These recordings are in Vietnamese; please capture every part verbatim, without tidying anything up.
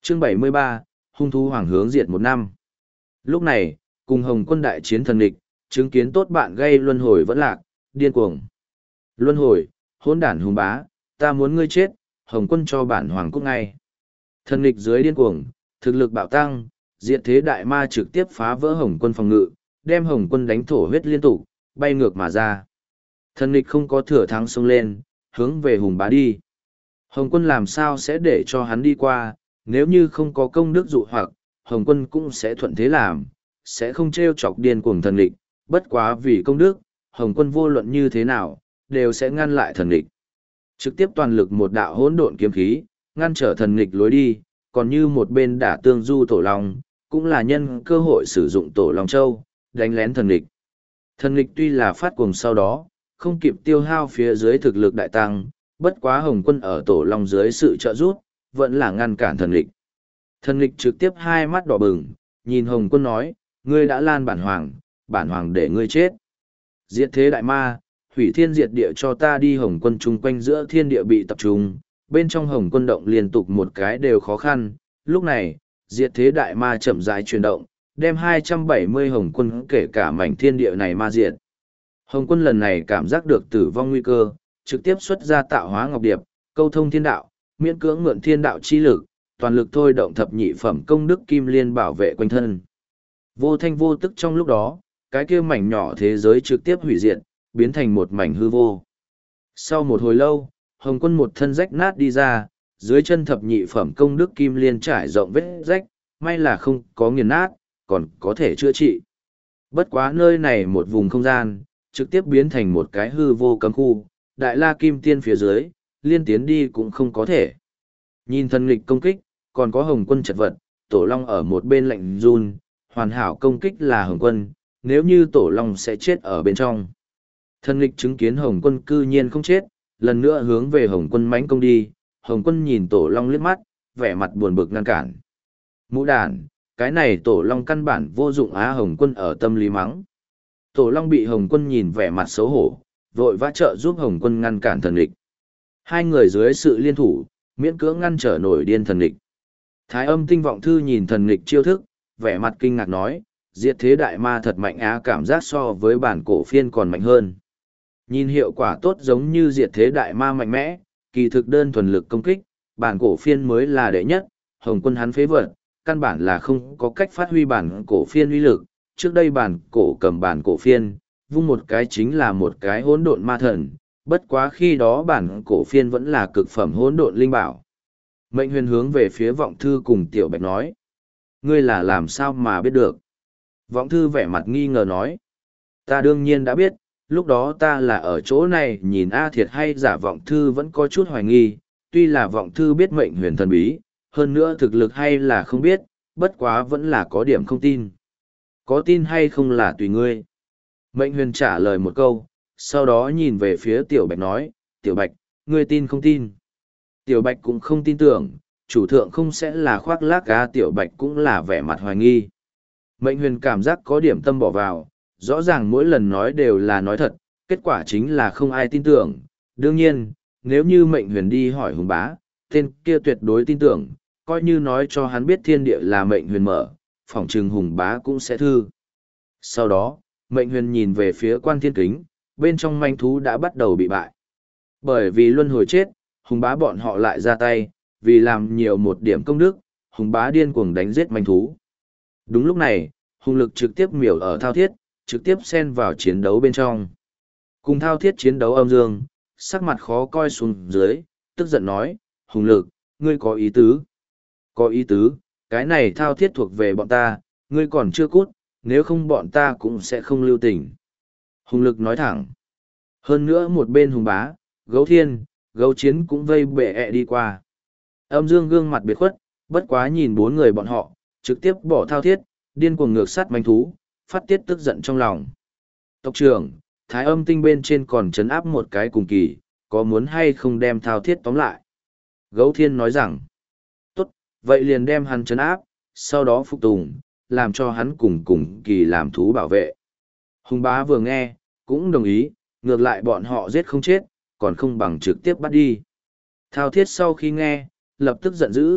Chương bảy mươi ba, hung thú hoàng hướng diệt một năm. Lúc này, cùng Hồng Quân đại chiến thần địch, chứng kiến tốt bạn gây luân hồi vẫn lạc, điên cuồng. Luân hồi, hỗn đản hùng bá, ta muốn ngươi chết, Hồng Quân cho bản hoàng cút ngay. Thần địch dưới điên cuồng, thực lực bạo tăng, diệt thế đại ma trực tiếp phá vỡ Hồng Quân phòng ngự, đem Hồng Quân đánh thổ huyết liên tục, bay ngược mà ra. Thần địch không có thừa thắng xông lên, hướng về hùng bá đi. Hồng Quân làm sao sẽ để cho hắn đi qua, nếu như không có công đức dụ hoặc, Hồng Quân cũng sẽ thuận thế làm, sẽ không trêu chọc điên cuồng thần địch, bất quá vì công đức, Hồng Quân vô luận như thế nào, đều sẽ ngăn lại thần địch. Trực tiếp toàn lực một đạo hỗn độn kiếm khí, ngăn trở thần địch lối đi, còn như một bên đả tương du tổ long, cũng là nhân cơ hội sử dụng tổ long châu, đánh lén thần địch. Thần địch tuy là phát cuồng sau đó, không kịp tiêu hao phía dưới thực lực đại tăng, bất quá Hồng Quân ở tổ long dưới sự trợ giúp, vẫn là ngăn cản thần địch. Thần địch trực tiếp hai mắt đỏ bừng, nhìn Hồng Quân nói, ngươi đã lan bản hoàng, bản hoàng để ngươi chết. Diệt thế đại ma, hủy thiên diệt địa cho ta đi. Hồng Quân chung quanh giữa thiên địa bị tập trung, bên trong Hồng Quân động liên tục một cái đều khó khăn. Lúc này, diệt thế đại ma chậm rãi chuyển động, đem hai trăm bảy mươi Hồng Quân kể cả mảnh thiên địa này ma diệt. Hồng Quân lần này cảm giác được tử vong nguy cơ, trực tiếp xuất ra tạo hóa ngọc điệp, câu thông thiên đạo, miễn cưỡng mượn thiên đạo chi lực, toàn lực thôi động thập nhị phẩm công đức kim liên bảo vệ quanh thân. Vô thanh vô tức trong lúc đó, cái kia mảnh nhỏ thế giới trực tiếp hủy diệt, biến thành một mảnh hư vô. Sau một hồi lâu, Hồng Quân một thân rách nát đi ra, dưới chân thập nhị phẩm công đức kim liên trải rộng vết rách, may là không có nghiền nát, còn có thể chữa trị. Bất quá nơi này một vùng không gian, trực tiếp biến thành một cái hư vô cấm khu, đại la kim tiên phía dưới, liên tiến đi cũng không có thể. Nhìn thần nghịch công kích, còn có Hồng Quân chật vật, Tổ Long ở một bên lạnh run, hoàn hảo công kích là Hồng Quân, nếu như Tổ Long sẽ chết ở bên trong. Thần nghịch chứng kiến Hồng Quân cư nhiên không chết, lần nữa hướng về Hồng Quân mãnh công đi. Hồng Quân nhìn Tổ Long liếc mắt, vẻ mặt buồn bực ngăn cản. Mũ đàn, cái này Tổ Long căn bản vô dụng á. Hồng Quân ở tâm lý mắng. Tổ Long bị Hồng Quân nhìn vẻ mặt xấu hổ, vội vã trợ giúp Hồng Quân ngăn cản thần địch. Hai người dưới sự liên thủ, miễn cưỡng ngăn trở nổi điên thần địch. Thái Âm Tinh Vọng Thư nhìn thần địch chiêu thức, vẻ mặt kinh ngạc nói, diệt thế đại ma thật mạnh á, cảm giác so với bản cổ phiên còn mạnh hơn. Nhìn hiệu quả tốt giống như diệt thế đại ma mạnh mẽ, kỳ thực đơn thuần lực công kích, bản cổ phiên mới là đệ nhất. Hồng Quân hắn phế vật, căn bản là không có cách phát huy bản cổ phiên uy lực. Trước đây bản cổ cầm bản cổ phiên, vung một cái chính là một cái hỗn độn ma thần, bất quá khi đó bản cổ phiên vẫn là cực phẩm hỗn độn linh bảo. Mệnh Huyền hướng về phía Vọng Thư cùng Tiểu Bạch nói, ngươi là làm sao mà biết được? Vọng Thư vẻ mặt nghi ngờ nói, ta đương nhiên đã biết, lúc đó ta là ở chỗ này nhìn A thiệt hay giả. Vọng Thư vẫn có chút hoài nghi, tuy là Vọng Thư biết Mệnh Huyền thần bí, hơn nữa thực lực hay là không biết, bất quá vẫn là có điểm không tin. Có tin hay không là tùy ngươi. Mệnh Huyền trả lời một câu, sau đó nhìn về phía Tiểu Bạch nói, Tiểu Bạch, ngươi tin không tin? Tiểu Bạch cũng không tin tưởng, chủ thượng không sẽ là khoác lác á. Tiểu Bạch cũng là vẻ mặt hoài nghi. Mệnh Huyền cảm giác có điểm tâm bỏ vào, rõ ràng mỗi lần nói đều là nói thật, kết quả chính là không ai tin tưởng. Đương nhiên, nếu như Mệnh Huyền đi hỏi Hùng Bá, tên kia tuyệt đối tin tưởng, coi như nói cho hắn biết thiên địa là Mệnh Huyền mở, phỏng chừng Hùng Bá cũng sẽ thư. Sau đó, Mệnh Huyền nhìn về phía Quan Thiên Kính, bên trong manh thú đã bắt đầu bị bại. Bởi vì luân hồi chết, Hùng Bá bọn họ lại ra tay, vì làm nhiều một điểm công đức, Hùng Bá điên cuồng đánh giết manh thú. Đúng lúc này, Hùng Lực trực tiếp miểu ở Thao Thiết, trực tiếp xen vào chiến đấu bên trong. Cùng Thao Thiết chiến đấu âm dương, sắc mặt khó coi xuống dưới, tức giận nói, Hùng Lực, ngươi có ý tứ. Có ý tứ, cái này Thao Thiết thuộc về bọn ta, ngươi còn chưa cút, nếu không bọn ta cũng sẽ không lưu tình. Hùng Lực nói thẳng. Hơn nữa một bên Hùng Bá, Gấu Thiên, Gấu Chiến cũng vây bệ ẹ đi qua. Âm dương gương mặt biệt khuất, bất quá nhìn bốn người bọn họ, trực tiếp bỏ Thao Thiết, điên cuồng ngược sát manh thú, phát tiết tức giận trong lòng. Tộc trưởng, Thái Âm Tinh bên trên còn trấn áp một cái cùng kỳ, có muốn hay không đem Thao Thiết tóm lại? Gấu Thiên nói rằng, tốt, vậy liền đem hắn trấn áp, sau đó phục tùng, làm cho hắn cùng cùng kỳ làm thú bảo vệ. Hùng Bá vừa nghe, cũng đồng ý, ngược lại bọn họ giết không chết, còn không bằng trực tiếp bắt đi. Thao Thiết sau khi nghe, lập tức giận dữ,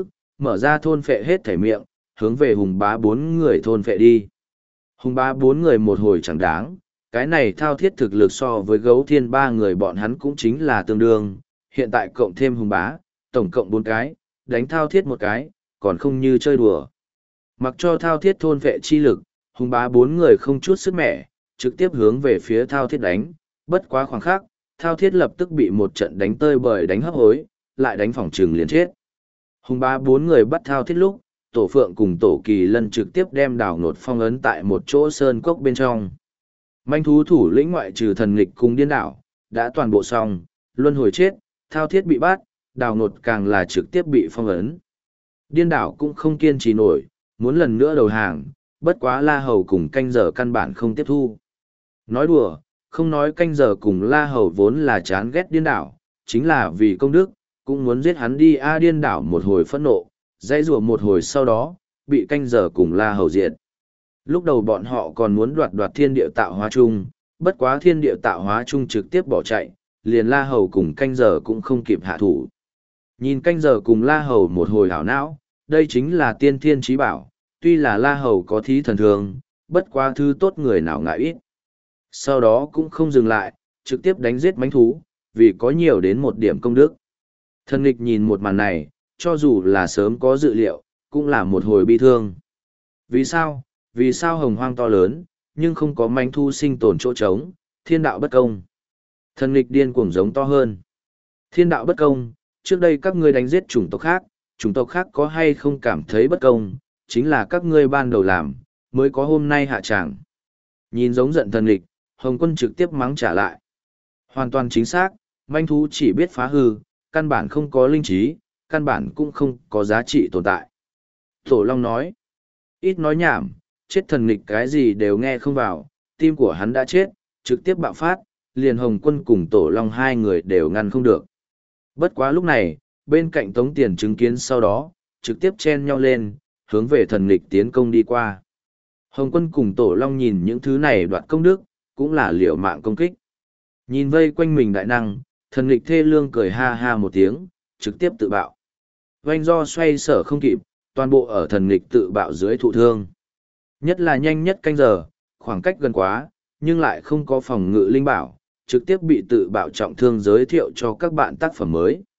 mở ra thôn phệ hết thể miệng, hướng về hùng bá bốn người thôn phệ đi. Hùng bá bốn người một hồi chẳng đáng, cái này thao thiết thực lực so với gấu thiên ba người bọn hắn cũng chính là tương đương, hiện tại cộng thêm hùng bá, tổng cộng bốn cái, đánh thao thiết một cái, còn không như chơi đùa. Mặc cho thao thiết thôn vệ chi lực, hùng bá bốn người không chút sức mẻ, trực tiếp hướng về phía thao thiết đánh, bất quá khoảng khắc, thao thiết lập tức bị một trận đánh tơi bời đánh hấp hối, lại đánh phỏng trừng liền chết. Hùng bá bốn người bắt thao thiết lúc, tổ phượng cùng tổ kỳ lân trực tiếp đem đào nột phong ấn tại một chỗ sơn cốc bên trong. Manh thú thủ lĩnh ngoại trừ thần nghịch cùng điên đảo, đã toàn bộ xong, luân hồi chết, thao thiết bị bắt, đào nột càng là trực tiếp bị phong ấn. Điên đảo cũng không kiên trì nổi, muốn lần nữa đầu hàng, bất quá La Hầu cùng canh giờ căn bản không tiếp thu. Nói đùa, không nói canh giờ cùng La Hầu vốn là chán ghét điên đảo, chính là vì công đức, cũng muốn giết hắn đi a điên đảo một hồi phẫn nộ, dãy rủa một hồi sau đó, bị canh giờ cùng La Hầu diệt. Lúc đầu bọn họ còn muốn đoạt đoạt thiên địa tạo hóa chung, bất quá thiên địa tạo hóa chung trực tiếp bỏ chạy, liền La Hầu cùng canh giờ cũng không kịp hạ thủ. Nhìn canh giờ cùng La Hầu một hồi hảo não, đây chính là tiên thiên trí bảo, tuy là La Hầu có thí thần thường, bất quá thứ tốt người nào ngại ít. Sau đó cũng không dừng lại, trực tiếp đánh giết mánh thú, vì có nhiều đến một điểm công đức. Thần nghịch nhìn một màn này, cho dù là sớm có dự liệu, cũng là một hồi bi thương. Vì sao? Vì sao hồng hoang to lớn, nhưng không có mánh thu sinh tồn chỗ trống, thiên đạo bất công. Thần nghịch điên cuồng giống to hơn. Thiên đạo bất công, trước đây các ngươi đánh giết chủng tộc khác, chủng tộc khác có hay không cảm thấy bất công, chính là các ngươi ban đầu làm, mới có hôm nay hạ tràng. Nhìn giống giận thần nghịch, Hồng Quân trực tiếp mắng trả lại. Hoàn toàn chính xác, manh thú chỉ biết phá hư, căn bản không có linh trí, căn bản cũng không có giá trị tồn tại. Tổ Long nói, ít nói nhảm, chết thần nghịch cái gì đều nghe không vào, tim của hắn đã chết, trực tiếp bạo phát, liền Hồng Quân cùng Tổ Long hai người đều ngăn không được. Bất quá lúc này, bên cạnh Tống Tiền chứng kiến sau đó, trực tiếp chen nhau lên, hướng về thần nghịch tiến công đi qua. Hồng Quân cùng Tổ Long nhìn những thứ này đoạt công đức, cũng là liều mạng công kích. Nhìn vây quanh mình đại năng, thần nghịch thê lương cười ha ha một tiếng, trực tiếp tự bạo. Vành do xoay sở không kịp, toàn bộ ở thần nghịch tự bạo dưới thụ thương. Nhất là nhanh nhất canh giờ, khoảng cách gần quá, nhưng lại không có phòng ngự linh bảo, trực tiếp bị tự bạo trọng thương giới thiệu cho các bạn tác phẩm mới.